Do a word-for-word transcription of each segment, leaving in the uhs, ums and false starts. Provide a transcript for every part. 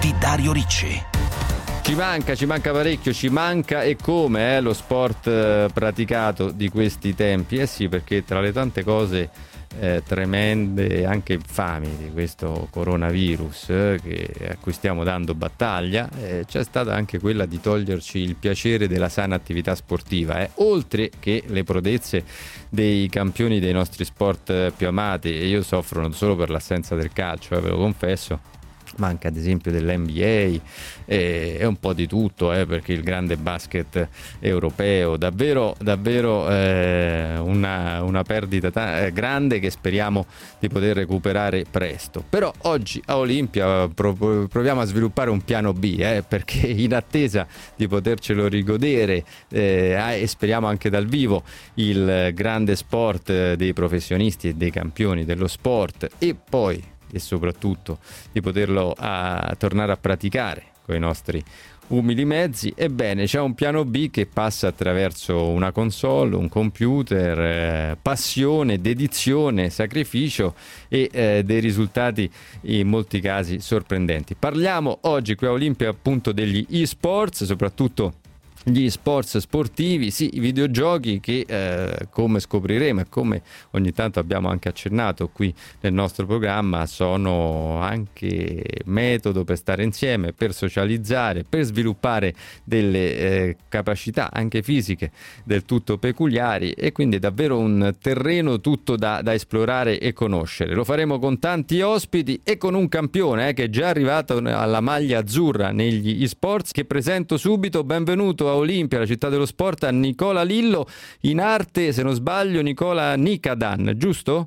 di Dario Ricci. Ci manca, ci manca parecchio, ci manca e come eh, lo sport eh, praticato di questi tempi. Eh sì, perché tra le tante cose eh, tremende e anche infami di questo coronavirus eh, che, a cui stiamo dando battaglia, eh, c'è stata anche quella di toglierci il piacere della sana attività sportiva, eh, oltre che le prodezze dei campioni dei nostri sport più amati. E io soffro non solo per l'assenza del calcio, eh, ve lo confesso. Manca ad esempio dell'N B A e, e un po' di tutto eh, perché il grande basket europeo davvero davvero eh, una, una perdita ta- eh, grande che speriamo di poter recuperare presto. Però oggi a Olimpia pro- proviamo a sviluppare un piano B eh, perché in attesa di potercelo rigodere eh, e speriamo anche dal vivo il grande sport dei professionisti e dei campioni dello sport e poi e soprattutto di poterlo a, tornare a praticare con i nostri umili mezzi. Ebbene, c'è un piano B che passa attraverso una console, un computer, eh, passione, dedizione, sacrificio e eh, dei risultati in molti casi sorprendenti. Parliamo oggi qui a Olimpia appunto degli e-sports, soprattutto gli sports sportivi, sì, i videogiochi che eh, come scopriremo e come ogni tanto abbiamo anche accennato qui nel nostro programma sono anche metodo per stare insieme, per socializzare, per sviluppare delle eh, capacità anche fisiche del tutto peculiari e quindi è davvero un terreno tutto da, da esplorare e conoscere. Lo faremo con tanti ospiti e con un campione eh, che è già arrivato alla maglia azzurra negli e-sports che presento subito. Benvenuto a Olimpia, la città dello sport, a Nicola Lillo, in arte, se non sbaglio, Nicola Nikadan, giusto?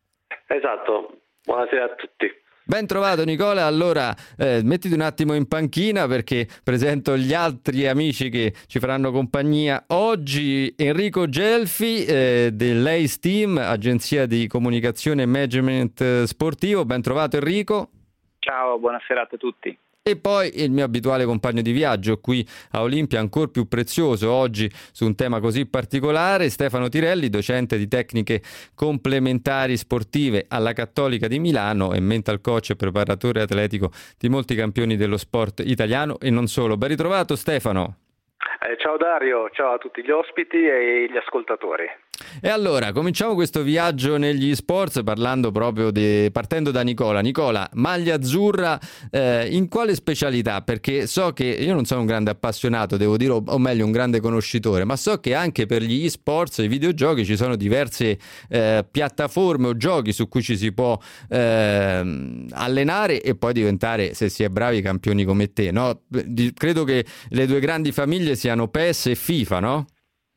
Esatto, buonasera a tutti. Ben trovato Nicola, allora eh, mettiti un attimo in panchina perché presento gli altri amici che ci faranno compagnia oggi. Enrico Gelfi eh, dell'Ace Team, agenzia di comunicazione e management sportivo, ben trovato Enrico. Ciao, buonasera a tutti. E poi il mio abituale compagno di viaggio qui a Olimpia, ancora più prezioso oggi su un tema così particolare, Stefano Tirelli, docente di tecniche complementari sportive alla Cattolica di Milano e mental coach e preparatore atletico di molti campioni dello sport italiano e non solo. Ben ritrovato Stefano. Eh, ciao Dario, ciao a tutti gli ospiti e gli ascoltatori. E allora, cominciamo questo viaggio negli sports parlando proprio di, partendo da Nicola. Nicola, maglia azzurra, eh, in quale specialità? Perché so che io non sono un grande appassionato, devo dire, o meglio un grande conoscitore, ma so che anche per gli e-sports, i videogiochi, ci sono diverse eh, piattaforme o giochi su cui ci si può eh, allenare e poi diventare, se si è bravi, campioni come te, no? Credo che le due grandi famiglie siano P E S e FIFA, no?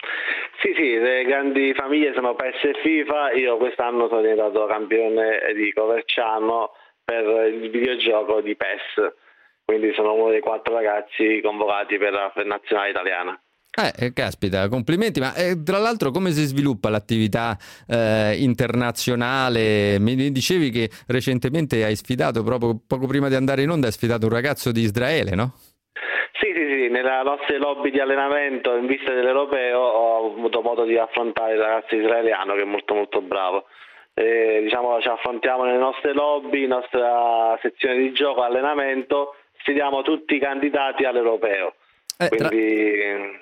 Sì, sì, le grandi famiglie sono P E S e FIFA. Io quest'anno sono diventato campione di Coverciano per il videogioco di P E S, quindi sono uno dei quattro ragazzi convocati per la nazionale italiana. Eh, caspita, complimenti, ma eh, tra l'altro come si sviluppa l'attività eh, internazionale? Mi dicevi che recentemente hai sfidato, proprio poco prima di andare in onda, hai sfidato un ragazzo di Israele, no? Sì, sì, sì, nella nostra lobby di allenamento in vista dell'Europeo ho avuto modo di affrontare il ragazzo israeliano che è molto molto bravo. Eh, diciamo ci affrontiamo nelle nostre lobby, nostra sezione di gioco, allenamento, sfidiamo tutti i candidati all'Europeo. Eh, tra... Quindi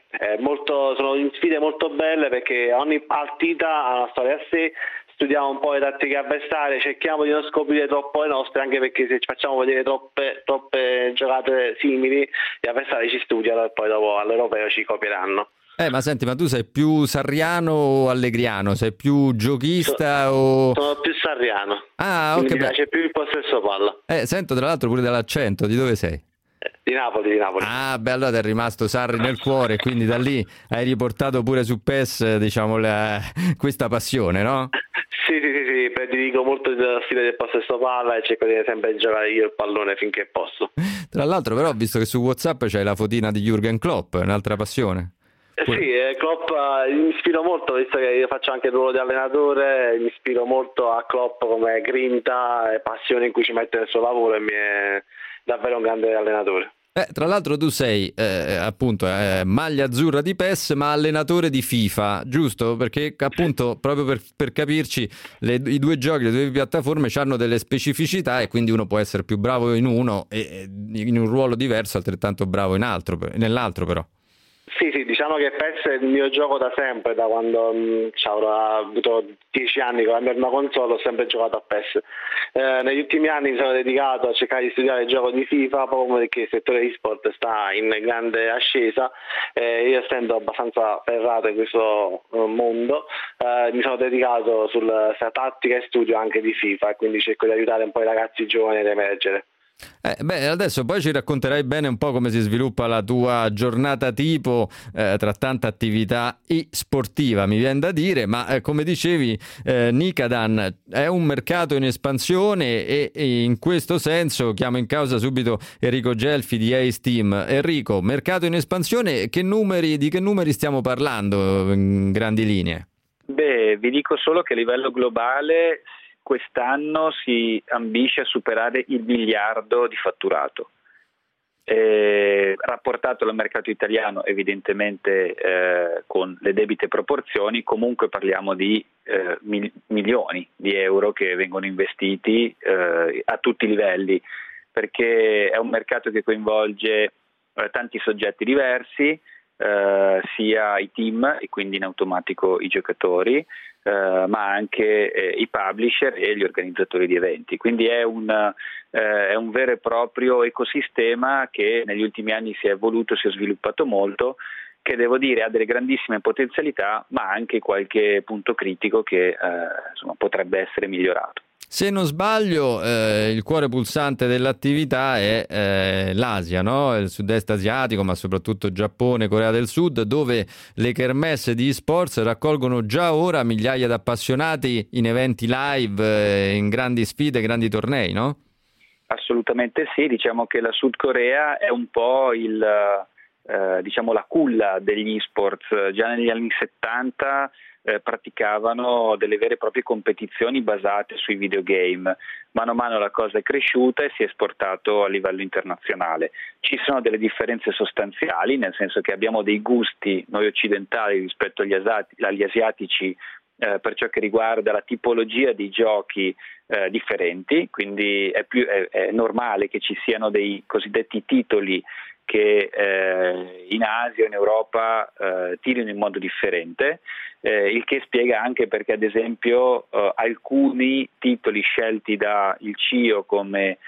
è molto, sono sfide molto belle perché ogni partita ha una storia a sé. Studiamo un po' le tattiche avversarie, cerchiamo di non scoprire troppo le nostre, anche perché se ci facciamo vedere troppe, troppe giocate simili, gli avversari ci studiano e poi dopo all'Europeo ci copieranno. Eh, ma senti, ma tu sei più sarriano o allegriano? Sei più giochista so, o... Sono più sarriano. Ah, ok. Mi piace più il possesso palla. Eh, sento tra l'altro pure dall'accento, di dove sei? Di Napoli, di Napoli. Ah, beh, allora ti è rimasto Sarri nel cuore, quindi da lì hai riportato pure su P E S, diciamo, la... questa passione, no? Sì, sì, sì, sì, prediligo molto il stile del possesso palla e cerco di sempre giocare io il pallone finché posso. Tra l'altro però ho visto che su WhatsApp c'hai la fotina di Jürgen Klopp, un'altra passione. Eh sì, eh, Klopp eh, mi ispiro molto, visto che io faccio anche il ruolo di allenatore, mi ispiro molto a Klopp come grinta e passione in cui ci mette nel suo lavoro e mi è davvero un grande allenatore. Eh, tra l'altro tu sei eh, appunto eh, maglia azzurra di P E S ma allenatore di FIFA, giusto? Perché appunto proprio per, per capirci le, i due giochi, le due piattaforme hanno delle specificità e quindi uno può essere più bravo in uno e in un ruolo diverso altrettanto bravo in altro, nell'altro però. Sì, sì, diciamo che P E S è il mio gioco da sempre, da quando mh, avrò avuto dieci anni con la mia prima console, ho sempre giocato a P E S. Eh, negli ultimi anni mi sono dedicato a cercare di studiare il gioco di FIFA, proprio perché il settore e-sport sta in grande ascesa. Eh, io essendo abbastanza ferrato in questo uh, mondo, eh, mi sono dedicato sulla tattica e studio anche di FIFA, e quindi cerco di aiutare un po' i ragazzi giovani ad emergere. Eh, beh, adesso poi ci racconterai bene un po' come si sviluppa la tua giornata tipo eh, tra tanta attività e-sportiva, mi viene da dire, ma eh, come dicevi eh, Nikadan è un mercato in espansione e, e in questo senso chiamo in causa subito Enrico Gelfi di Ace Team. Enrico, mercato in espansione, che numeri, di che numeri stiamo parlando in grandi linee? Beh, vi dico solo che a livello globale quest'anno si ambisce a superare il miliardo di fatturato. Eh, rapportato al mercato italiano, evidentemente eh, con le debite proporzioni, comunque parliamo di eh, mil- milioni di euro che vengono investiti eh, a tutti i livelli, perché è un mercato che coinvolge eh, tanti soggetti diversi, eh, sia i team e quindi in automatico i giocatori, Uh, ma anche eh, i publisher e gli organizzatori di eventi. Quindi è un, eh, è un vero e proprio ecosistema che negli ultimi anni si è evoluto, si è sviluppato molto, che devo dire ha delle grandissime potenzialità, ma anche qualche punto critico che eh, insomma, potrebbe essere migliorato. Se non sbaglio, eh, il cuore pulsante dell'attività è eh, l'Asia, no? Il sud-est asiatico, ma soprattutto Giappone, Corea del Sud, dove le kermesse di eSports raccolgono già ora migliaia di appassionati in eventi live, eh, in grandi sfide, grandi tornei, no? Assolutamente sì, diciamo che la Sud Corea è un po' il, eh, diciamo la culla degli eSports. Già negli anni settanta Eh, praticavano delle vere e proprie competizioni basate sui videogame. Mano a mano la cosa è cresciuta e si è esportato a livello internazionale. Ci sono delle differenze sostanziali, nel senso che abbiamo dei gusti noi occidentali rispetto agli, asati- agli asiatici eh, per ciò che riguarda la tipologia di giochi eh, differenti, quindi è, più, è, è normale che ci siano dei cosiddetti titoli che eh, in Asia o in Europa eh, tirino in modo differente, eh, il che spiega anche perché ad esempio eh, alcuni titoli scelti da il C I O come,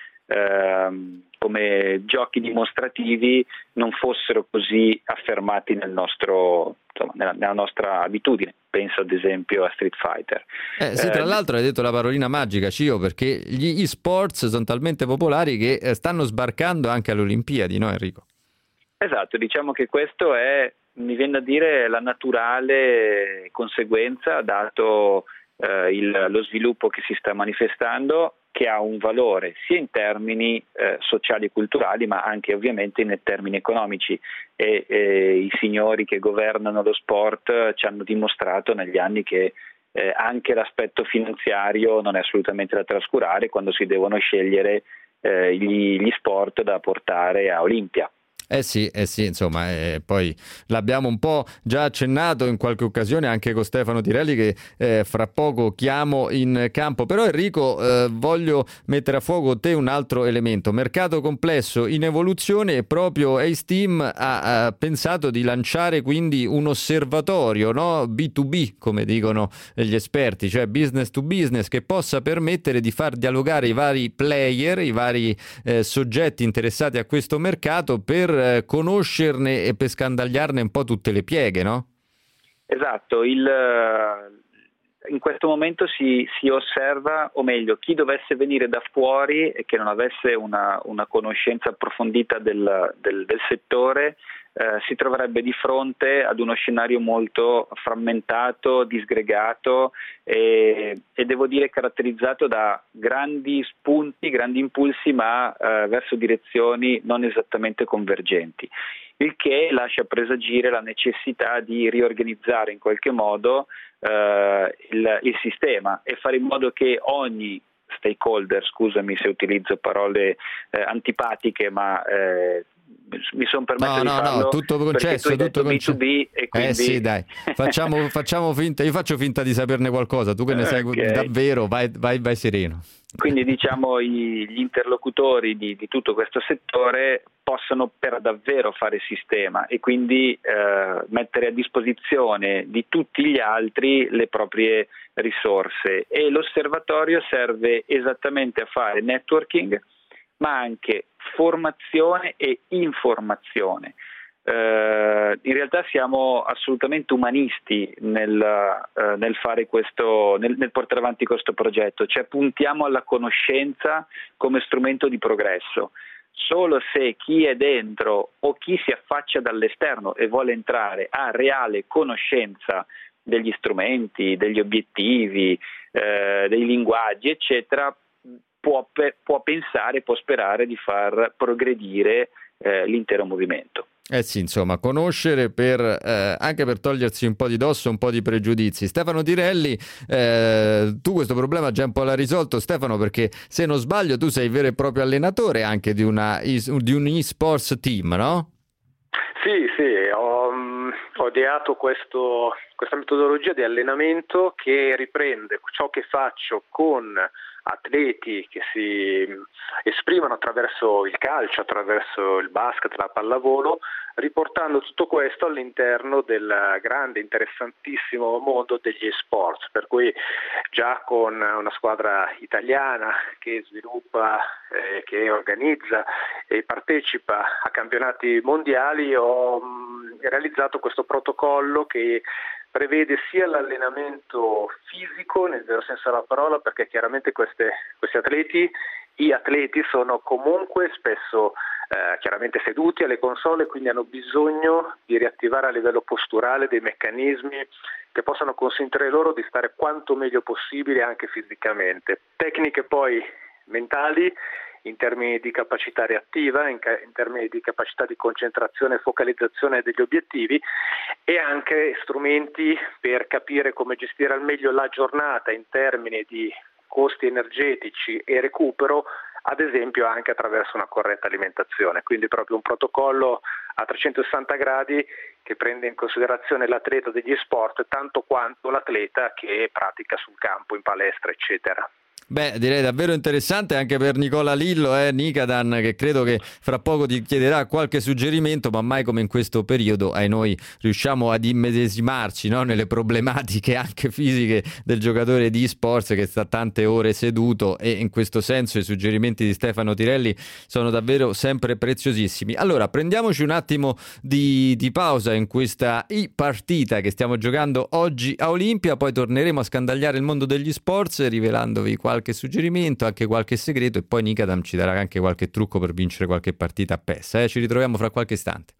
eh, come giochi dimostrativi non fossero così affermati nel nostro, insomma, nella, nella nostra abitudine. Penso ad esempio a Street Fighter. Eh, sì, tra eh, l'altro hai detto la parolina magica, C I O, perché gli e-sports sono talmente popolari che stanno sbarcando anche alle Olimpiadi, no Enrico? Esatto, diciamo che questo è, mi viene a dire, la naturale conseguenza dato eh, il, lo sviluppo che si sta manifestando, che ha un valore sia in termini eh, sociali e culturali, ma anche ovviamente in termini economici, e, e i signori che governano lo sport ci hanno dimostrato negli anni che eh, anche l'aspetto finanziario non è assolutamente da trascurare quando si devono scegliere eh, gli, gli sport da portare a Olimpia. Eh sì, eh sì, insomma, eh, poi l'abbiamo un po' già accennato in qualche occasione anche con Stefano Tirelli che eh, fra poco chiamo in campo. Però Enrico, eh, voglio mettere a fuoco te un altro elemento. Mercato complesso in evoluzione e proprio Ace Team ha, ha pensato di lanciare quindi un osservatorio, no? B due B, come dicono gli esperti, cioè business to business, che possa permettere di far dialogare i vari player, i vari eh, soggetti interessati a questo mercato per conoscerne e per scandagliarne un po' tutte le pieghe, no? Esatto, il, in questo momento si, si osserva, o meglio, chi dovesse venire da fuori e che non avesse una, una conoscenza approfondita del, del, del settore eh, si troverebbe di fronte ad uno scenario molto frammentato, disgregato e, e devo dire caratterizzato da grandi spunti, grandi impulsi, ma eh, verso direzioni non esattamente convergenti, il che lascia presagire la necessità di riorganizzare in qualche modo eh, il, il sistema e fare in modo che ogni stakeholder, scusami se utilizzo parole eh, antipatiche, ma eh, mi sono permesso no, di no, farlo no, tutto concesso, tutto concesso. B due B e quindi... Eh sì, dai, facciamo, facciamo finta, io faccio finta di saperne qualcosa, tu che ne sai okay. davvero, vai, vai, vai sereno. Quindi diciamo i, gli interlocutori di, di tutto questo settore possono per davvero fare sistema e quindi eh, mettere a disposizione di tutti gli altri le proprie risorse, e l'osservatorio serve esattamente a fare networking, ma anche formazione e informazione. Uh, in realtà siamo assolutamente umanisti nel, uh, nel fare questo, nel, nel portare avanti questo progetto, cioè puntiamo alla conoscenza come strumento di progresso. Solo se chi è dentro o chi si affaccia dall'esterno e vuole entrare ha reale conoscenza degli strumenti, degli obiettivi, uh, dei linguaggi, eccetera, può, pe- può pensare, può sperare di far progredire uh, l'intero movimento. Eh sì, insomma, conoscere per eh, anche per togliersi un po' di dosso, un po' di pregiudizi. Stefano Tirelli, eh, tu questo problema già un po' l'hai risolto, Stefano, perché se non sbaglio tu sei vero e proprio allenatore anche di, una, di un e-sports team, no? Sì, sì, ho, ho ideato questo, questa metodologia di allenamento che riprende ciò che faccio con atleti che si esprimono attraverso il calcio, attraverso il basket, la pallavolo, riportando tutto questo all'interno del grande, interessantissimo mondo degli esports, per cui già con una squadra italiana che sviluppa, eh, che organizza e partecipa a campionati mondiali ho mh, realizzato questo protocollo che prevede sia l'allenamento fisico nel vero senso della parola, perché chiaramente queste, questi atleti, gli atleti sono comunque spesso eh, chiaramente seduti alle console, quindi hanno bisogno di riattivare a livello posturale dei meccanismi che possano consentire loro di stare quanto meglio possibile anche fisicamente. Tecniche poi mentali in termini di capacità reattiva, in, ca- in termini di capacità di concentrazione e focalizzazione degli obiettivi, e anche strumenti per capire come gestire al meglio la giornata in termini di costi energetici e recupero, ad esempio anche attraverso una corretta alimentazione. Quindi proprio un protocollo a trecentosessanta gradi che prende in considerazione l'atleta degli sport tanto quanto l'atleta che pratica sul campo, in palestra, eccetera. Beh, direi davvero interessante anche per Nicola Lillo e eh, Nikadan, che credo che fra poco ti chiederà qualche suggerimento, ma mai come in questo periodo ai noi riusciamo ad immedesimarci, no? Nelle problematiche anche fisiche del giocatore di e-sports che sta tante ore seduto, e in questo senso i suggerimenti di Stefano Tirelli sono davvero sempre preziosissimi. Allora, prendiamoci un attimo di, di pausa in questa e-partita che stiamo giocando oggi a Olimpia, poi torneremo a scandagliare il mondo degli sports rivelandovi qualche qualche suggerimento, anche qualche segreto, e poi Nikadam ci darà anche qualche trucco per vincere qualche partita a P E S. Eh? Ci ritroviamo fra qualche istante.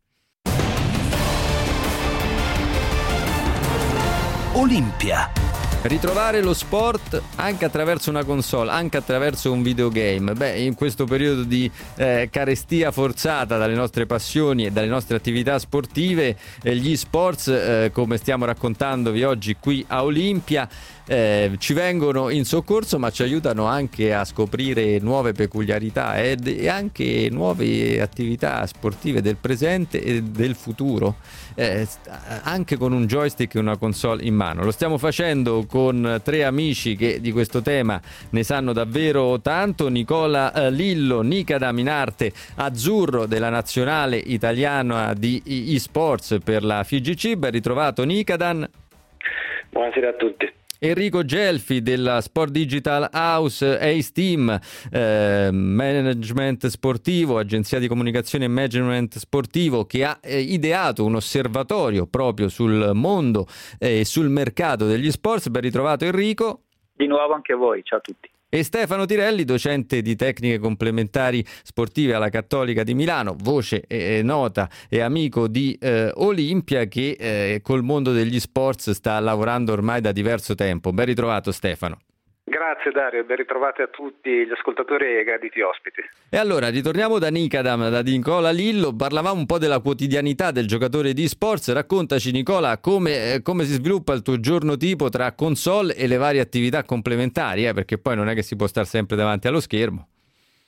Olimpia. Ritrovare lo sport anche attraverso una console, anche attraverso un videogame. Beh, in questo periodo di eh, carestia forzata dalle nostre passioni e dalle nostre attività sportive, eh, gli sports, eh, come stiamo raccontandovi oggi qui a Olimpia, eh, ci vengono in soccorso, ma ci aiutano anche a scoprire nuove peculiarità ed, e anche nuove attività sportive del presente e del futuro, eh, anche con un joystick e una console in mano. Lo stiamo facendo con tre amici che di questo tema ne sanno davvero tanto: Nicola eh, Lillo, Nikadam in arte azzurro della nazionale italiana di e-sports per la F I G C. Ben ritrovato Nikadam. Buonasera a tutti. Enrico Gelfi della Sport Digital House Ace Team, eh, management sportivo, agenzia di comunicazione e management sportivo, che ha eh, ideato un osservatorio proprio sul mondo e eh, sul mercato degli sports. Ben ritrovato Enrico. Di nuovo anche a voi, ciao a tutti. E Stefano Tirelli, docente di tecniche complementari sportive alla Cattolica di Milano, voce eh, nota e amico di eh, Olimpia, che eh, col mondo degli sports sta lavorando ormai da diverso tempo. Ben ritrovato Stefano. Grazie Dario, ben ritrovati a tutti gli ascoltatori e graditi ospiti. E allora ritorniamo da Nikadam, da Nicola Lillo. Parlavamo un po' della quotidianità del giocatore di sports. Raccontaci Nicola come, eh, come si sviluppa il tuo giorno tipo tra console e le varie attività complementari, eh, perché poi non è che si può stare sempre davanti allo schermo.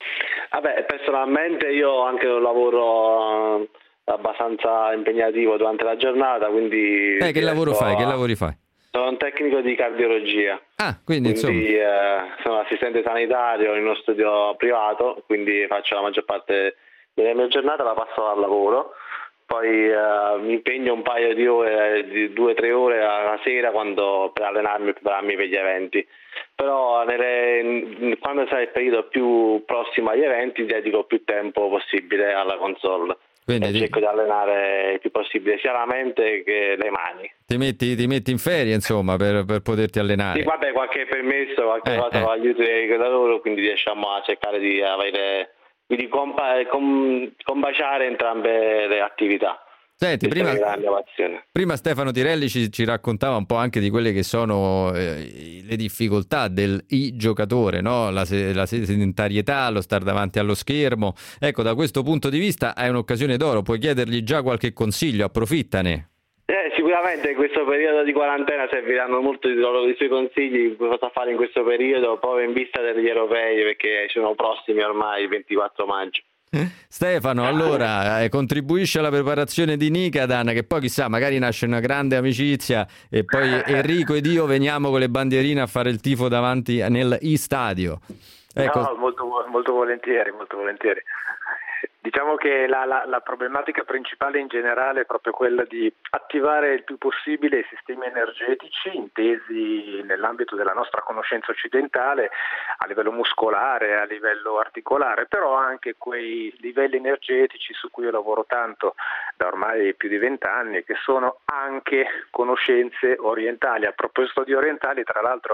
Vabbè, personalmente io ho anche un lavoro abbastanza impegnativo durante la giornata, quindi... Eh, che lavoro fai? A... Che lavori fai? Sono un tecnico di cardiologia. Ah, quindi, quindi insomma... eh, sono assistente sanitario in uno studio privato, quindi faccio la maggior parte della mia giornata, la passo al lavoro. Poi eh, mi impegno un paio di ore, di due o tre ore alla sera quando, per allenarmi e prepararmi per gli eventi. Però nelle, quando sarà il periodo più prossimo agli eventi dedico più tempo possibile alla console. Quindi e ti... cerco di allenare il più possibile sia la mente che le mani. Ti metti, ti metti in ferie, insomma, per, per poterti allenare? Sì, vabbè, qualche permesso, qualche eh, cosa eh. con l'aiuto da loro, quindi riusciamo a cercare di avere... di compa- com- combaciare entrambe le attività. Senti, prima, prima Stefano Tirelli ci, ci raccontava un po' anche di quelle che sono eh, le difficoltà del i-giocatore, no? la, se- la sedentarietà, lo star davanti allo schermo. Ecco, da questo punto di vista è un'occasione d'oro, puoi chiedergli già qualche consiglio, approfittane. Eh, sicuramente in questo periodo di quarantena serviranno molto i, loro, i suoi consigli, cosa fare in questo periodo, proprio in vista degli europei, perché sono prossimi ormai il ventiquattro maggio. Stefano, allora eh, contribuisce alla preparazione di Nikadan, che poi chissà magari nasce una grande amicizia e poi Enrico ed io veniamo con le bandierine a fare il tifo davanti nel i-stadio. Ecco. No, molto, molto volentieri, molto volentieri. Diciamo che la, la, la problematica principale in generale è proprio quella di attivare il più possibile i sistemi energetici intesi nell'ambito della nostra conoscenza occidentale a livello muscolare, a livello articolare, però anche quei livelli energetici su cui io lavoro tanto da ormai più di vent'anni, che sono anche conoscenze orientali. A proposito di orientali, tra l'altro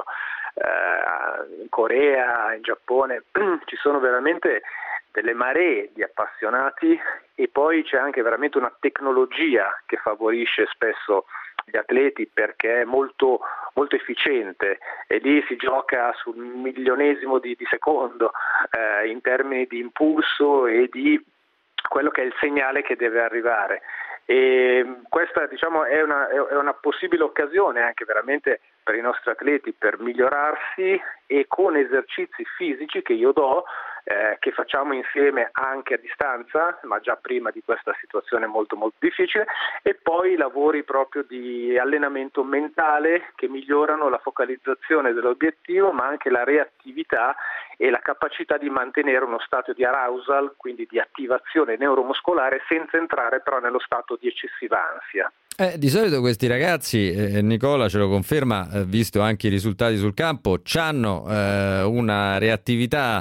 eh, in Corea, in Giappone ci sono veramente delle maree di appassionati e poi c'è anche veramente una tecnologia che favorisce spesso gli atleti perché è molto, molto efficiente e lì si gioca sul milionesimo di, di secondo eh, in termini di impulso e di quello che è il segnale che deve arrivare. E questa diciamo è una, è una possibile occasione anche veramente per i nostri atleti per migliorarsi e con esercizi fisici che io do Eh, che facciamo insieme anche a distanza, ma già prima di questa situazione molto molto difficile, e poi lavori proprio di allenamento mentale che migliorano la focalizzazione dell'obiettivo, ma anche la reattività e la capacità di mantenere uno stato di arousal, quindi di attivazione neuromuscolare, senza entrare però nello stato di eccessiva ansia. Eh, di solito questi ragazzi, eh, Nicola ce lo conferma, eh, visto anche i risultati sul campo, hanno eh, una reattività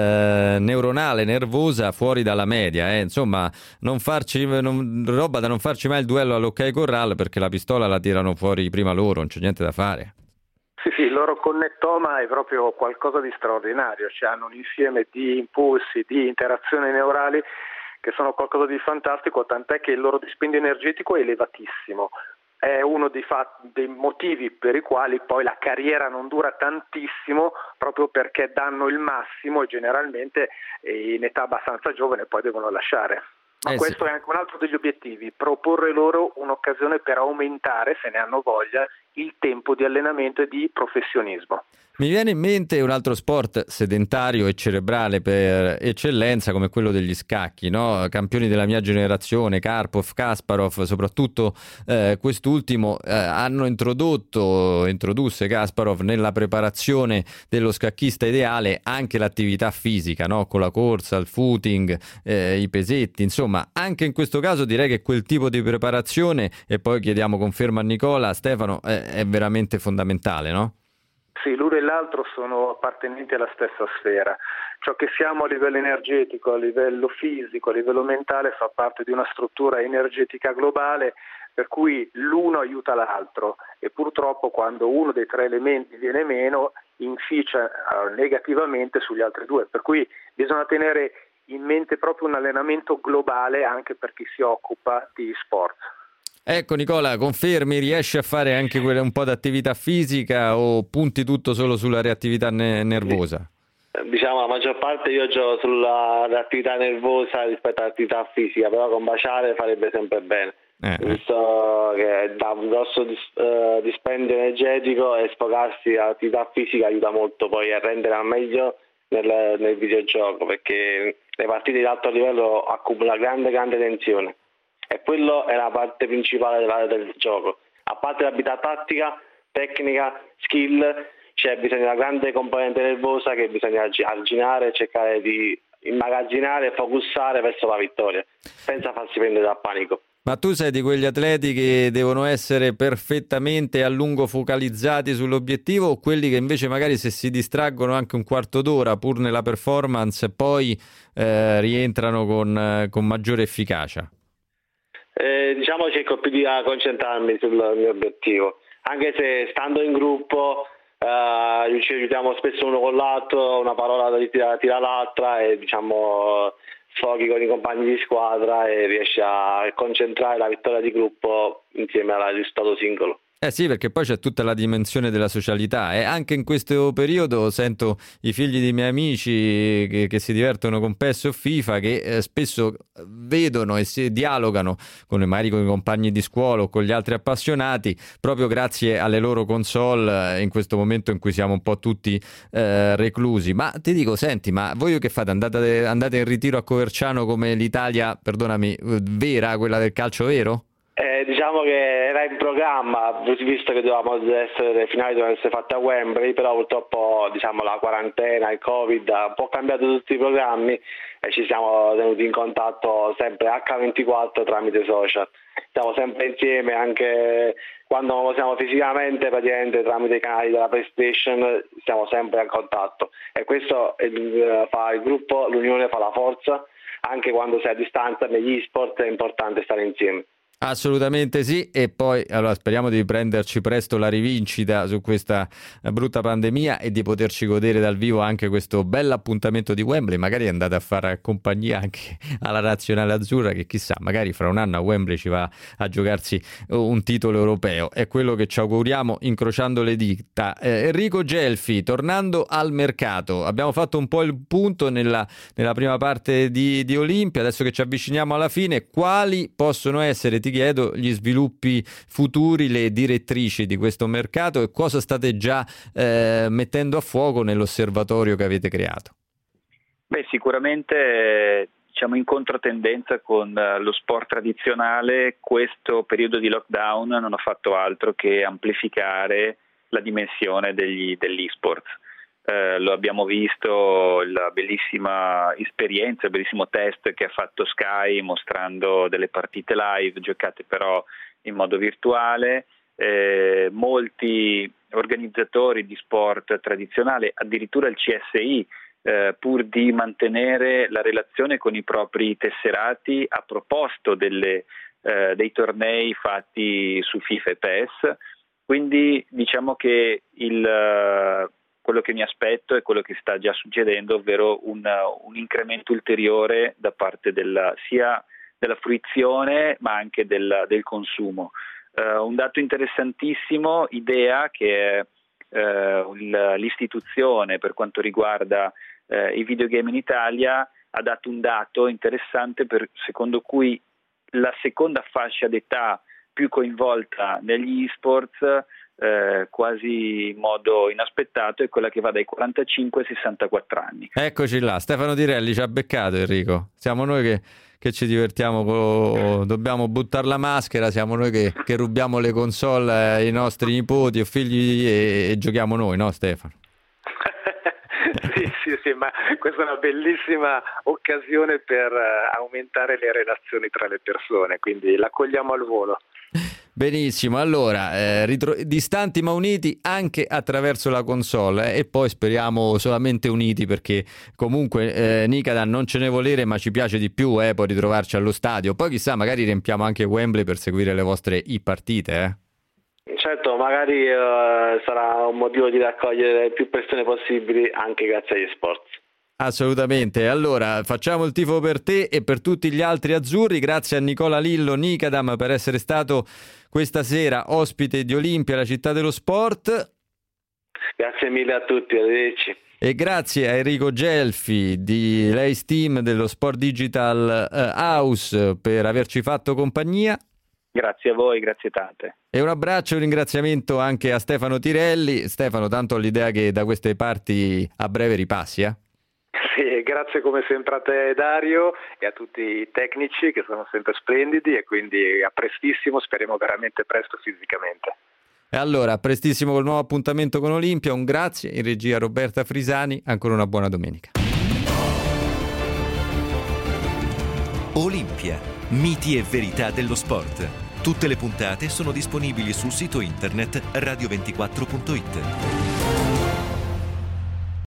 eh, neuronale, nervosa fuori dalla media. Eh. Insomma, non farci, non, roba da non farci mai il duello all'Ok Corral, perché la pistola la tirano fuori prima loro, non c'è niente da fare. Sì, sì, il loro connettoma è proprio qualcosa di straordinario, cioè hanno un insieme di impulsi, di interazioni neurali che sono qualcosa di fantastico, tant'è che il loro dispendio energetico è elevatissimo. È uno dei, fat- dei motivi per i quali poi la carriera non dura tantissimo, proprio perché danno il massimo e generalmente in età abbastanza giovane poi devono lasciare. Ma eh questo sì. È anche un altro degli obiettivi, proporre loro un'occasione per aumentare, se ne hanno voglia, il tempo di allenamento e di professionismo. Mi viene in mente un altro sport sedentario e cerebrale per eccellenza come quello degli scacchi, no? Campioni della mia generazione, Karpov, Kasparov, soprattutto eh, quest'ultimo, eh, hanno introdotto, introdusse Kasparov nella preparazione dello scacchista ideale anche l'attività fisica, no? Con la corsa, il footing, eh, i pesetti, insomma, anche in questo caso direi che quel tipo di preparazione, e poi chiediamo conferma a Nicola, Stefano, eh, è veramente fondamentale, no? Sì, l'uno e l'altro sono appartenenti alla stessa sfera. Ciò che siamo a livello energetico, a livello fisico, a livello mentale fa parte di una struttura energetica globale per cui l'uno aiuta l'altro e purtroppo quando uno dei tre elementi viene meno inficia negativamente sugli altri due, per cui bisogna tenere in mente proprio un allenamento globale anche per chi si occupa di sport. Ecco Nicola, confermi, riesci a fare anche quella, un po' di attività fisica o punti tutto solo sulla reattività ne- nervosa? Diciamo la maggior parte io gioco sulla reattività nervosa rispetto all'attività fisica, però combaciare farebbe sempre bene. Eh, visto eh. che dà un grosso dis- uh, dispendio energetico e sfogarsi all'attività fisica aiuta molto poi a rendere al meglio nel, nel videogioco, perché le partite di alto livello accumulano grande grande tensione e quello è la parte principale della, del gioco. A parte l'abilità tattica, tecnica, skill, c'è bisogno di una grande componente nervosa che bisogna arginare e cercare di immagazzinare e focussare verso la vittoria senza farsi prendere dal panico. Ma tu sei di quegli atleti che devono essere perfettamente a lungo focalizzati sull'obiettivo, o quelli che invece magari se si distraggono anche un quarto d'ora pur nella performance poi eh, rientrano con, con maggiore efficacia? Eh, diciamo cerco più di concentrarmi sul mio obiettivo, anche se stando in gruppo eh, ci aiutiamo spesso uno con l'altro, una parola tira, tira l'altra e diciamo sfoghi con i compagni di squadra e riesci a concentrare la vittoria di gruppo insieme al risultato singolo. Eh sì, perché poi c'è tutta la dimensione della socialità e anche in questo periodo sento i figli di miei amici che, che si divertono con P E S o FIFA, che eh, spesso vedono e si dialogano con, magari con i compagni di scuola o con gli altri appassionati proprio grazie alle loro console, in questo momento in cui siamo un po' tutti eh, reclusi. Ma ti dico, senti, ma voi che fate? Andate, andate in ritiro a Coverciano come l'Italia, perdonami, vera, quella del calcio vero? Eh, diciamo che era in programma, visto che dovevamo essere, le finali dovevano essere fatte a Wembley, però purtroppo diciamo la quarantena, il Covid ha un po' cambiato tutti i programmi e ci siamo tenuti in contatto sempre acca ventiquattro tramite social. Siamo sempre insieme anche quando non lo siamo fisicamente, praticamente tramite i canali della PlayStation siamo sempre in contatto e questo il, fa il gruppo, l'unione fa la forza, anche quando si è a distanza negli e-sport è importante stare insieme. Assolutamente sì, e poi allora speriamo di prenderci presto la rivincita su questa brutta pandemia e di poterci godere dal vivo anche questo bel appuntamento di Wembley. Magari andate a fare compagnia anche alla nazionale azzurra, che chissà, magari fra un anno a Wembley ci va a giocarsi un titolo europeo. È quello che ci auguriamo, incrociando le dita. eh, Enrico Gelfi, tornando al mercato, abbiamo fatto un po' il punto nella, nella prima parte di, di Olimpia. Adesso che ci avviciniamo alla fine, quali possono essere, ti chiedo, gli sviluppi futuri, le direttrici di questo mercato e cosa state già eh, mettendo a fuoco nell'osservatorio che avete creato? Beh, sicuramente diciamo in controtendenza con lo sport tradizionale, questo periodo di lockdown non ha fatto altro che amplificare la dimensione degli, dell'e-sport. Eh, lo abbiamo visto, la bellissima esperienza, il bellissimo test che ha fatto Sky mostrando delle partite live giocate però in modo virtuale. Eh, molti organizzatori di sport tradizionale, addirittura il C S I, eh, pur di mantenere la relazione con i propri tesserati, ha proposto delle, eh, dei tornei fatti su FIFA e P E S. Quindi diciamo che il quello che mi aspetto è quello che sta già succedendo, ovvero un, un incremento ulteriore da parte della, sia della fruizione ma anche del, del consumo. Uh, un dato interessantissimo, IDEA, che è uh, l'istituzione per quanto riguarda uh, i videogame in Italia, ha dato un dato interessante per, secondo cui la seconda fascia d'età più coinvolta negli e-sports Eh, quasi in modo inaspettato è quella che va dai quarantacinque ai sessantaquattro anni. Eccoci là, Stefano Tirelli ci ha beccato, Enrico. Siamo noi che, che ci divertiamo, co- dobbiamo buttare la maschera, siamo noi che, che rubiamo le console ai nostri nipoti o figli e, e giochiamo noi, no Stefano? Sì, sì, sì, ma questa è una bellissima occasione per aumentare le relazioni tra le persone, quindi la cogliamo al volo. Benissimo, allora eh, ritro- distanti ma uniti anche attraverso la console eh, e poi speriamo solamente uniti, perché comunque eh, Nikadan non ce ne volere, ma ci piace di più eh, poi ritrovarci allo stadio. Poi chissà, magari riempiamo anche Wembley per seguire le vostre e-partite eh. Certo, magari uh, sarà un motivo di raccogliere più persone possibili anche grazie agli sport. Assolutamente, allora facciamo il tifo per te e per tutti gli altri azzurri. Grazie a Nicola Lillo Nicadam per essere stato questa sera ospite di Olimpia, la città dello sport. Grazie mille a tutti, arrivederci. E grazie a Enrico Gelfi di Lace Team dello Sport Digital House per averci fatto compagnia. Grazie a voi, grazie tante. E un abbraccio e un ringraziamento anche a Stefano Tirelli. Stefano, tanto ho l'idea che da queste parti a breve ripassi, eh? E grazie come sempre a te Dario e a tutti i tecnici che sono sempre splendidi, e quindi a prestissimo, speriamo veramente presto fisicamente. E allora, a prestissimo col nuovo appuntamento con Olimpia, un grazie, in regia Roberta Frisani, ancora una buona domenica. Olimpia, miti e verità dello sport. Tutte le puntate sono disponibili sul sito internet radio ventiquattro punto it.